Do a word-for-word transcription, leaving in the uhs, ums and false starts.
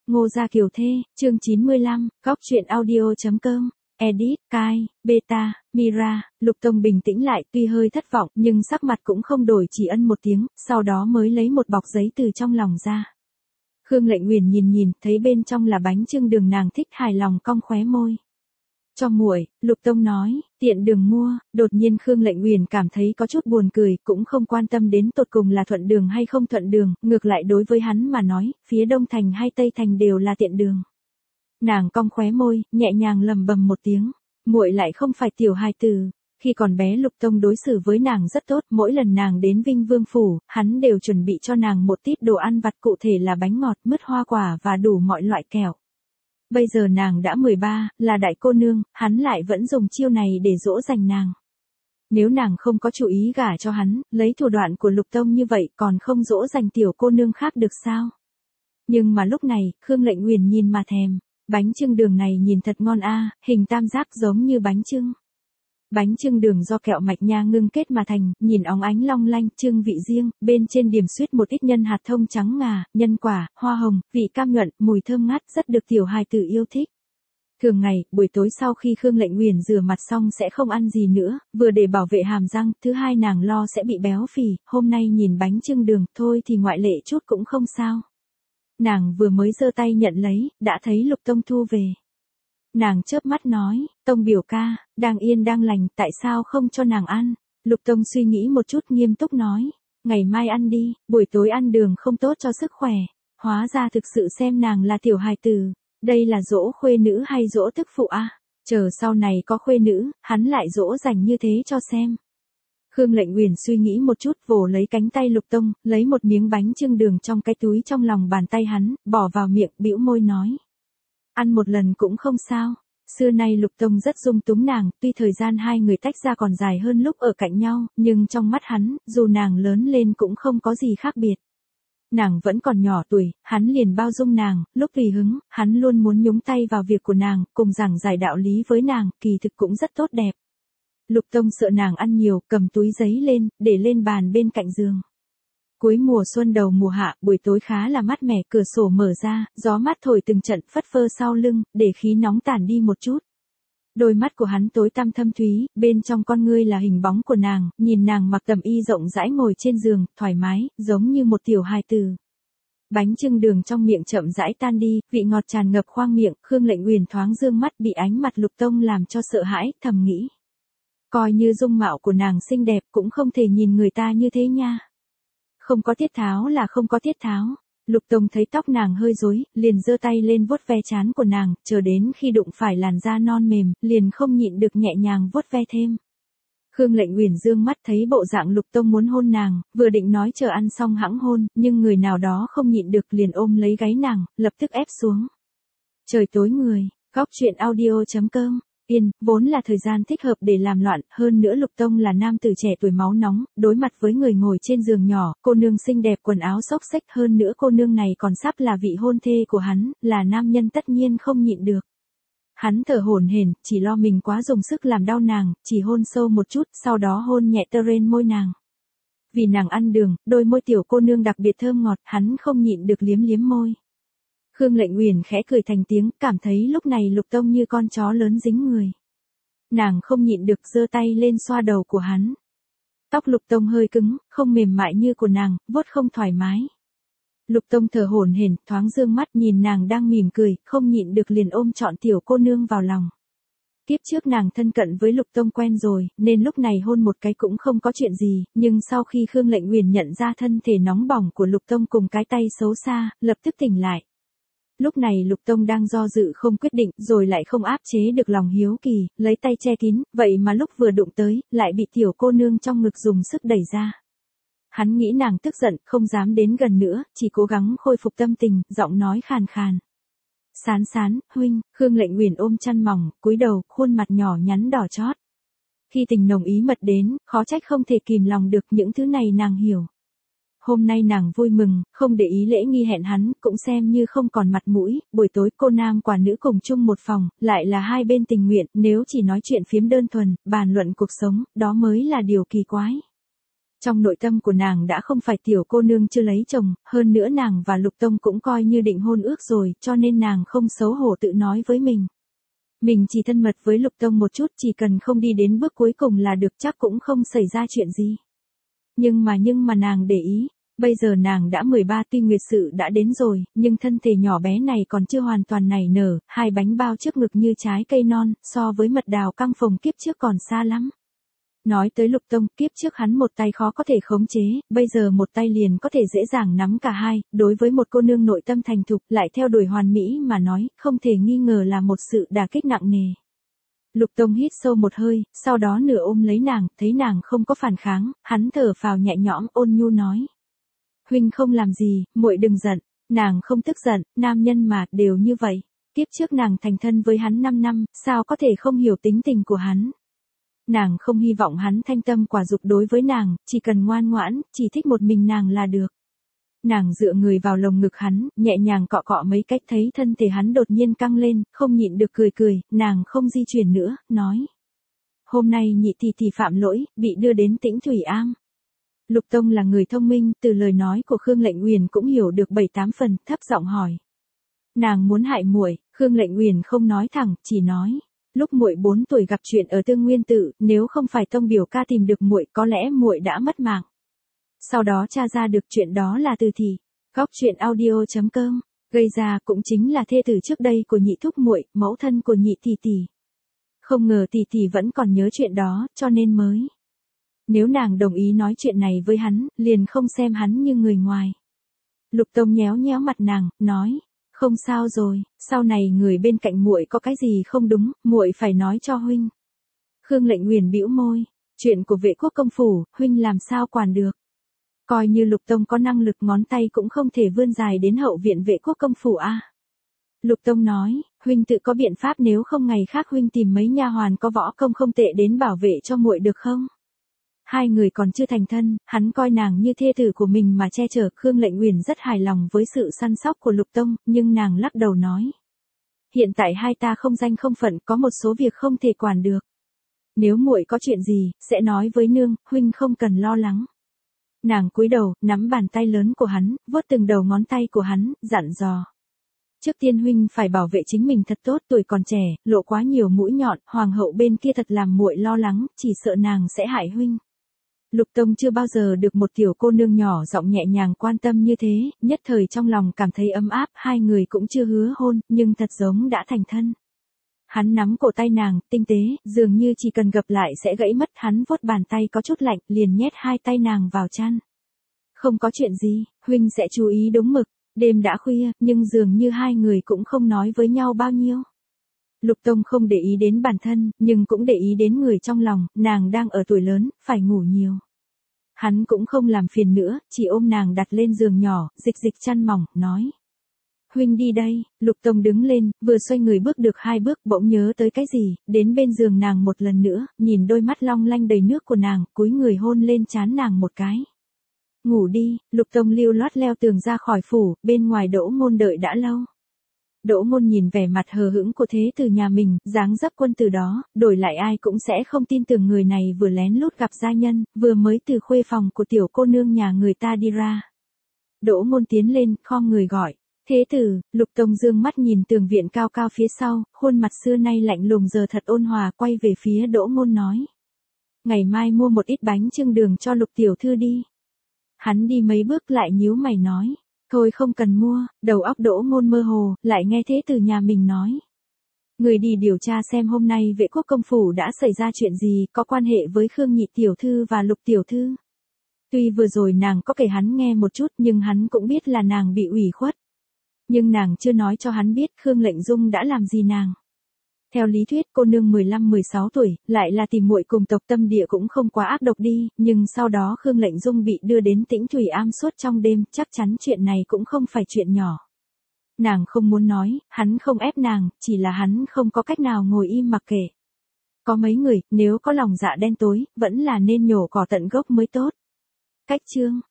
Ngô Gia Kiều Thê, chương chín mươi lăm, góc truyện audio.com, edit, Kai, Beta, Mira, Lục Tông bình tĩnh lại, tuy hơi thất vọng, nhưng sắc mặt cũng không đổi, chỉ ân một tiếng, sau đó mới lấy một bọc giấy từ trong lòng ra. Khương Lệnh Uyển nhìn nhìn, thấy bên trong là bánh chưng đường, nàng thích hài lòng cong khóe môi. Cho muội, Lục Tông nói, tiện đường mua. Đột nhiên Khương Lệnh Uyển cảm thấy có chút buồn cười, cũng không quan tâm đến tột cùng là thuận đường hay không thuận đường, ngược lại đối với hắn mà nói, phía Đông Thành hay Tây Thành đều là tiện đường. Nàng cong khóe môi, nhẹ nhàng lầm bầm một tiếng, muội lại không phải tiểu hài tử. Khi còn bé Lục Tông đối xử với nàng rất tốt, mỗi lần nàng đến Vinh Vương Phủ, hắn đều chuẩn bị cho nàng một tít đồ ăn vặt, cụ thể là bánh ngọt, mứt hoa quả và đủ mọi loại kẹo. Bây giờ nàng đã mười ba, là đại cô nương, hắn lại vẫn dùng chiêu này để dỗ dành nàng. Nếu nàng không có chủ ý gả cho hắn, lấy thủ đoạn của Lục Tông như vậy còn không dỗ dành tiểu cô nương khác được sao? Nhưng mà lúc này, Khương Lệnh Uyển nhìn mà thèm, bánh chưng đường này nhìn thật ngon a, hình tam giác giống như bánh chưng. Bánh chưng đường do kẹo mạch nha ngưng kết mà thành, nhìn óng ánh long lanh, chưng vị riêng, bên trên điểm xuyết một ít nhân hạt thông trắng ngà, nhân quả, hoa hồng, vị cam nhuận, mùi thơm ngát, rất được tiểu hài tử yêu thích. Thường ngày, buổi tối sau khi Khương Lệnh Uyển rửa mặt xong sẽ không ăn gì nữa, vừa để bảo vệ hàm răng, thứ hai nàng lo sẽ bị béo phì, hôm nay nhìn bánh chưng đường, thôi thì ngoại lệ chút cũng không sao. Nàng vừa mới giơ tay nhận lấy, đã thấy Lục Tông thu về. Nàng chớp mắt nói, Tông biểu ca, đang yên đang lành, tại sao không cho nàng ăn? Lục Tông suy nghĩ một chút nghiêm túc nói, ngày mai ăn đi, buổi tối ăn đường không tốt cho sức khỏe. Hóa ra thực sự xem nàng là tiểu hài tử, đây là dỗ khuê nữ hay dỗ tức phụ à? Chờ sau này có khuê nữ, hắn lại dỗ dành như thế cho xem. Khương Lệnh Uyển suy nghĩ một chút, vồ lấy cánh tay Lục Tông, lấy một miếng bánh chưng đường trong cái túi trong lòng bàn tay hắn, bỏ vào miệng, bĩu môi nói. Ăn một lần cũng không sao. Xưa nay Lục Tông rất dung túng nàng, tuy thời gian hai người tách ra còn dài hơn lúc ở cạnh nhau, nhưng trong mắt hắn, dù nàng lớn lên cũng không có gì khác biệt. Nàng vẫn còn nhỏ tuổi, hắn liền bao dung nàng, lúc tùy hứng, hắn luôn muốn nhúng tay vào việc của nàng, cùng giảng giải đạo lý với nàng, kỳ thực cũng rất tốt đẹp. Lục Tông sợ nàng ăn nhiều, cầm túi giấy lên, để lên bàn bên cạnh giường. Cuối mùa xuân đầu mùa hạ, buổi tối khá là mát mẻ, cửa sổ mở ra, gió mát thổi từng trận phất phơ sau lưng, để khí nóng tản đi một chút. Đôi mắt của hắn tối tăm thâm thúy, bên trong con ngươi là hình bóng của nàng, nhìn nàng mặc tầm y rộng rãi ngồi trên giường, thoải mái, giống như một tiểu hài tử. Bánh chưng đường trong miệng chậm rãi tan đi, vị ngọt tràn ngập khoang miệng, Khương Lệnh Uyển thoáng dương mắt bị ánh mặt Lục Tông làm cho sợ hãi, thầm nghĩ. Coi như dung mạo của nàng xinh đẹp cũng không thể nhìn người ta như thế nha. Không có tiết tháo là không có tiết tháo. Lục Tông thấy tóc nàng hơi rối, liền giơ tay lên vuốt ve trán của nàng, chờ đến khi đụng phải làn da non mềm, liền không nhịn được nhẹ nhàng vuốt ve thêm. Khương Lệnh Uyển dương mắt thấy bộ dạng Lục Tông muốn hôn nàng, vừa định nói chờ ăn xong hẵng hôn, nhưng người nào đó không nhịn được liền ôm lấy gáy nàng, lập tức ép xuống. Trời tối người, góc truyện audio.com. Yên, vốn là thời gian thích hợp để làm loạn, hơn nữa Lục Tông là nam tử trẻ tuổi máu nóng, đối mặt với người ngồi trên giường nhỏ, cô nương xinh đẹp quần áo xốc xếch, hơn nữa cô nương này còn sắp là vị hôn thê của hắn, là nam nhân tất nhiên không nhịn được. Hắn thở hổn hển, chỉ lo mình quá dùng sức làm đau nàng, chỉ hôn sâu một chút, sau đó hôn nhẹ tơ rên môi nàng. Vì nàng ăn đường, đôi môi tiểu cô nương đặc biệt thơm ngọt, hắn không nhịn được liếm liếm môi. Khương Lệnh Uyển khẽ cười thành tiếng, cảm thấy lúc này Lục Tông như con chó lớn dính người. Nàng không nhịn được giơ tay lên xoa đầu của hắn. Tóc Lục Tông hơi cứng, không mềm mại như của nàng, vuốt không thoải mái. Lục Tông thở hổn hển, thoáng dương mắt nhìn nàng đang mỉm cười, không nhịn được liền ôm trọn tiểu cô nương vào lòng. Tiếp trước nàng thân cận với Lục Tông quen rồi, nên lúc này hôn một cái cũng không có chuyện gì, nhưng sau khi Khương Lệnh Uyển nhận ra thân thể nóng bỏng của Lục Tông cùng cái tay xấu xa, lập tức tỉnh lại. Lúc này Lục Tông đang do dự không quyết định, rồi lại không áp chế được lòng hiếu kỳ, lấy tay che kín, vậy mà lúc vừa đụng tới, lại bị tiểu cô nương trong ngực dùng sức đẩy ra. Hắn nghĩ nàng tức giận, không dám đến gần nữa, chỉ cố gắng khôi phục tâm tình, giọng nói khàn khàn. Sán sán, huynh. Khương Lệnh Uyển ôm chăn mỏng, cúi đầu, khuôn mặt nhỏ nhắn đỏ chót. Khi tình nồng ý mật đến, khó trách không thể kìm lòng được, những thứ này nàng hiểu. Hôm nay nàng vui mừng, không để ý lễ nghi hẹn hắn, cũng xem như không còn mặt mũi, buổi tối cô nam quả nữ cùng chung một phòng, lại là hai bên tình nguyện, nếu chỉ nói chuyện phiếm đơn thuần, bàn luận cuộc sống, đó mới là điều kỳ quái. Trong nội tâm của nàng đã không phải tiểu cô nương chưa lấy chồng, hơn nữa nàng và Lục Tông cũng coi như định hôn ước rồi, cho nên nàng không xấu hổ tự nói với mình. Mình chỉ thân mật với Lục Tông một chút, chỉ cần không đi đến bước cuối cùng là được, chắc cũng không xảy ra chuyện gì. Nhưng mà nhưng mà nàng để ý, bây giờ nàng đã mười ba, tuy nguyệt sự đã đến rồi, nhưng thân thể nhỏ bé này còn chưa hoàn toàn nảy nở, hai bánh bao trước ngực như trái cây non, so với mật đào căng phồng kiếp trước còn xa lắm. Nói tới Lục Tông, kiếp trước hắn một tay khó có thể khống chế, bây giờ một tay liền có thể dễ dàng nắm cả hai, đối với một cô nương nội tâm thành thục lại theo đuổi hoàn mỹ mà nói, không thể nghi ngờ là một sự đả kích nặng nề. Lục Tông hít sâu một hơi, sau đó nửa ôm lấy nàng, thấy nàng không có phản kháng, hắn thở phào nhẹ nhõm ôn nhu nói. Huynh không làm gì, muội đừng giận, nàng không tức giận, nam nhân mà, đều như vậy. Kiếp trước nàng thành thân với hắn năm năm, sao có thể không hiểu tính tình của hắn. Nàng không hy vọng hắn thanh tâm quả dục đối với nàng, chỉ cần ngoan ngoãn, chỉ thích một mình nàng là được. Nàng dựa người vào lồng ngực hắn, nhẹ nhàng cọ cọ mấy cách, thấy thân thể hắn đột nhiên căng lên, không nhịn được cười cười, nàng không di chuyển nữa, nói. Hôm nay nhị tỷ tỷ phạm lỗi, bị đưa đến Tĩnh Thủy Am. Lục Tông là người thông minh, từ lời nói của Khương Lệnh Uyển cũng hiểu được bảy tám phần, thấp giọng hỏi. Nàng muốn hại muội, Khương Lệnh Uyển không nói thẳng, chỉ nói. Lúc muội bốn tuổi gặp chuyện ở Tương Nguyên Tự, nếu không phải Tông biểu ca tìm được muội, có lẽ muội đã mất mạng. Sau đó tra ra được chuyện đó là Từ Thị. Góc truyện audio chấm com, gây ra cũng chính là thê tử trước đây của nhị thúc muội, mẫu thân của nhị tỷ tỷ. Không ngờ tỷ tỷ vẫn còn nhớ chuyện đó, cho nên mới. Nếu nàng đồng ý nói chuyện này với hắn, liền không xem hắn như người ngoài. Lục Tông nhéo nhéo mặt nàng, nói. Không sao rồi, sau này người bên cạnh muội có cái gì không đúng, muội phải nói cho huynh. Khương Lệnh Uyển bĩu môi, chuyện của Vệ Quốc công phủ, huynh làm sao quản được. Coi như Lục Tông có năng lực, ngón tay cũng không thể vươn dài đến hậu viện Vệ Quốc công phủ a. À. Lục Tông nói, huynh tự có biện pháp, nếu không ngày khác huynh tìm mấy nha hoàn có võ công không tệ đến bảo vệ cho muội được không? Hai người còn chưa thành thân, hắn coi nàng như thê tử của mình mà che chở. Khương Lệnh Uyển rất hài lòng với sự săn sóc của Lục Tông, nhưng nàng lắc đầu nói. Hiện tại hai ta không danh không phận, có một số việc không thể quản được. Nếu muội có chuyện gì, sẽ nói với nương, huynh không cần lo lắng. Nàng cúi đầu, nắm bàn tay lớn của hắn, vuốt từng đầu ngón tay của hắn, dặn dò. Trước tiên huynh phải bảo vệ chính mình thật tốt, tuổi còn trẻ, lộ quá nhiều mũi nhọn, hoàng hậu bên kia thật làm muội lo lắng, chỉ sợ nàng sẽ hại huynh. Lục Tông chưa bao giờ được một tiểu cô nương nhỏ giọng nhẹ nhàng quan tâm như thế, nhất thời trong lòng cảm thấy ấm áp, hai người cũng chưa hứa hôn, nhưng thật giống đã thành thân. Hắn nắm cổ tay nàng, tinh tế, dường như chỉ cần gập lại sẽ gãy mất, hắn vuốt bàn tay có chút lạnh, liền nhét hai tay nàng vào chăn. Không có chuyện gì, huynh sẽ chú ý đúng mực, đêm đã khuya, nhưng dường như hai người cũng không nói với nhau bao nhiêu. Lục Tông không để ý đến bản thân, nhưng cũng để ý đến người trong lòng, nàng đang ở tuổi lớn, phải ngủ nhiều. Hắn cũng không làm phiền nữa, chỉ ôm nàng đặt lên giường nhỏ, dịch dịch chăn mỏng, nói. Huynh đi đây. Lục Tông đứng lên, vừa xoay người bước được hai bước, bỗng nhớ tới cái gì, đến bên giường nàng một lần nữa, nhìn đôi mắt long lanh đầy nước của nàng, cúi người hôn lên trán nàng một cái. Ngủ đi. Lục Tông lưu loát leo tường ra khỏi phủ, bên ngoài Đỗ Ngôn đợi đã lâu. Đỗ Ngôn nhìn vẻ mặt hờ hững của thế tử nhà mình, dáng dấp quân tử đó, đổi lại ai cũng sẽ không tin tưởng người này vừa lén lút gặp gia nhân, vừa mới từ khuê phòng của tiểu cô nương nhà người ta đi ra. Đỗ Ngôn tiến lên, khom người gọi. Thế tử. Lục Tông dương mắt nhìn tường viện cao cao phía sau, khuôn mặt xưa nay lạnh lùng giờ thật ôn hòa, quay về phía Đỗ Ngôn nói. Ngày mai mua một ít bánh chưng đường cho Lục tiểu thư đi. Hắn đi mấy bước lại nhíu mày nói. Thôi không cần mua, đầu óc Đỗ Ngôn mơ hồ, lại nghe thế từ nhà mình nói. Người đi điều tra xem hôm nay Vệ Quốc công phủ đã xảy ra chuyện gì, có quan hệ với Khương nhị tiểu thư và Lục tiểu thư. Tuy vừa rồi nàng có kể hắn nghe một chút, nhưng hắn cũng biết là nàng bị ủy khuất. Nhưng nàng chưa nói cho hắn biết Khương Lệnh Dung đã làm gì nàng. Theo lý thuyết cô nương mười lăm mười sáu tuổi, lại là tìm muội cùng tộc tâm địa cũng không quá ác độc đi, nhưng sau đó Khương Lệnh Dung bị đưa đến Tĩnh Thủy Am suốt trong đêm, chắc chắn chuyện này cũng không phải chuyện nhỏ. Nàng không muốn nói, hắn không ép nàng, chỉ là hắn không có cách nào ngồi im mặc kệ. Có mấy người, nếu có lòng dạ đen tối, vẫn là nên nhổ cỏ tận gốc mới tốt. Cách chương